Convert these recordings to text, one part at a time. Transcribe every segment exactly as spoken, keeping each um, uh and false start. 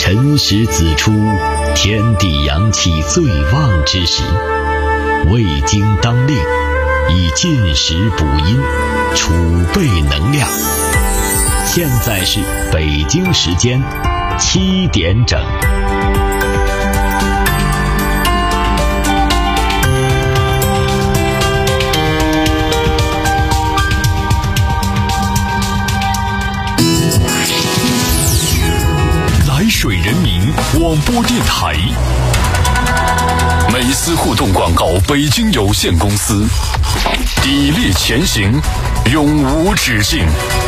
辰时子出，天地阳气最旺之时，胃经当令，以进食补阴，储备能量。现在是北京时间七点整。 来水人民广播电台，美思互动广告北京有限公司，砥砺前行，永无止境。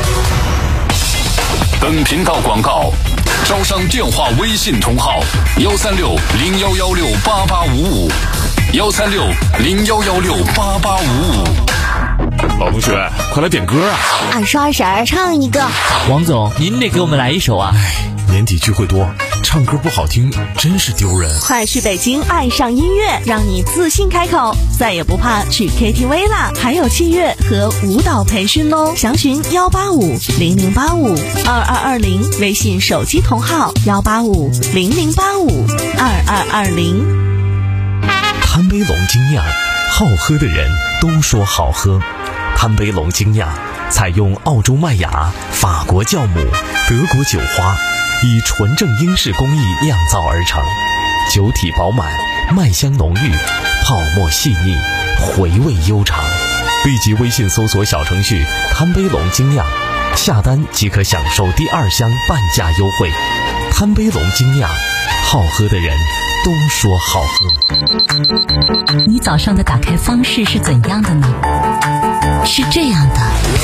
本频道广告招商电话微信同号幺三六零幺幺六八八五五幺三六零幺幺六八八五五。 老同学，快来点歌啊！ 二十二婶唱一个。 王总，您得给我们来一首啊！ 年底聚会多，唱歌不好听真是丢人。 快去北京爱上音乐，让你自信开口，再也不怕去 K T V 啦！还有器乐和舞蹈培训哦，详询幺八五零零八五二二二零，微信手机同号幺八五零零八五二二二零。 贪杯龙精酿，好喝的人都说好喝。贪杯龙精酿采用澳洲麦芽、法国酵母、德国酒花，以纯正英式工艺酿造而成，酒体饱满，麦香浓郁，泡沫细腻，回味悠长。立即微信搜索小程序贪杯龙精酿，下单即可享受第二箱半价优惠。贪杯龙精酿，好喝的人都说好喝。 你早上的打开方式是怎样的呢？是这样的，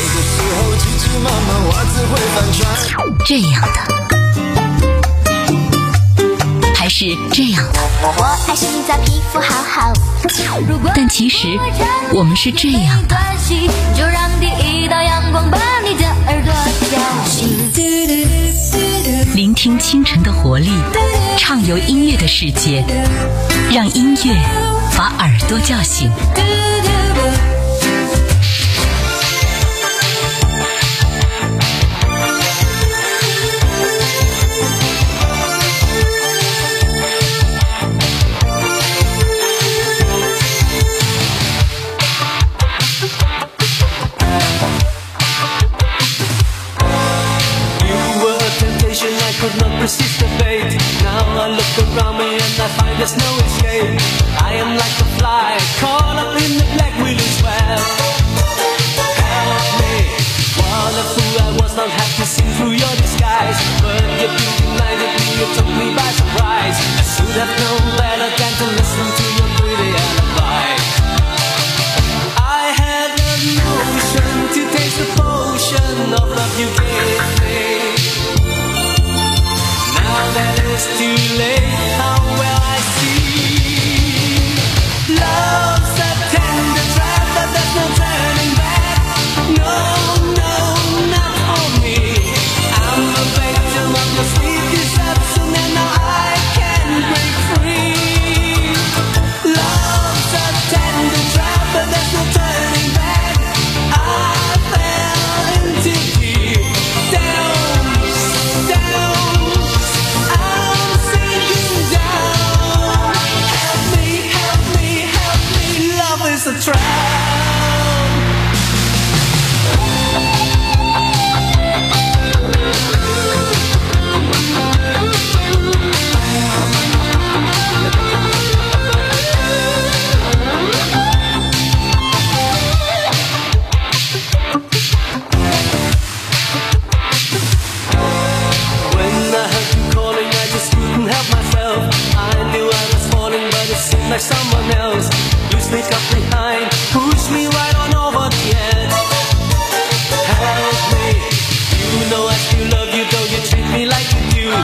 这样的，还是这样的？ 我爱洗澡，皮肤好好。 但其实我们是这样的。 就让第一道阳光把你的耳朵叫醒。 聆听清晨的活力，畅游音乐的世界，让音乐把耳朵叫醒。 Resist the fate. Now I look around me and I find there's no escape. I am like a fly caught up in the black wheel's web. Help me, what a fool I was, not have to see through your disguise. But you blinded me, you took me by surprise. I should have known better than to listen to your pretty alibi. I had a notion to taste the potion of love you gave me. Now that it's too late, how will I see? Love's a tender trap, but there's no turning back. No, no, not for me. I'm a victim of your sweet deception, and now I can break free. Love's a tender trap, but there's no turning back. I fell into deep down, down. It's a trap. Like someone else, you sneak up behind.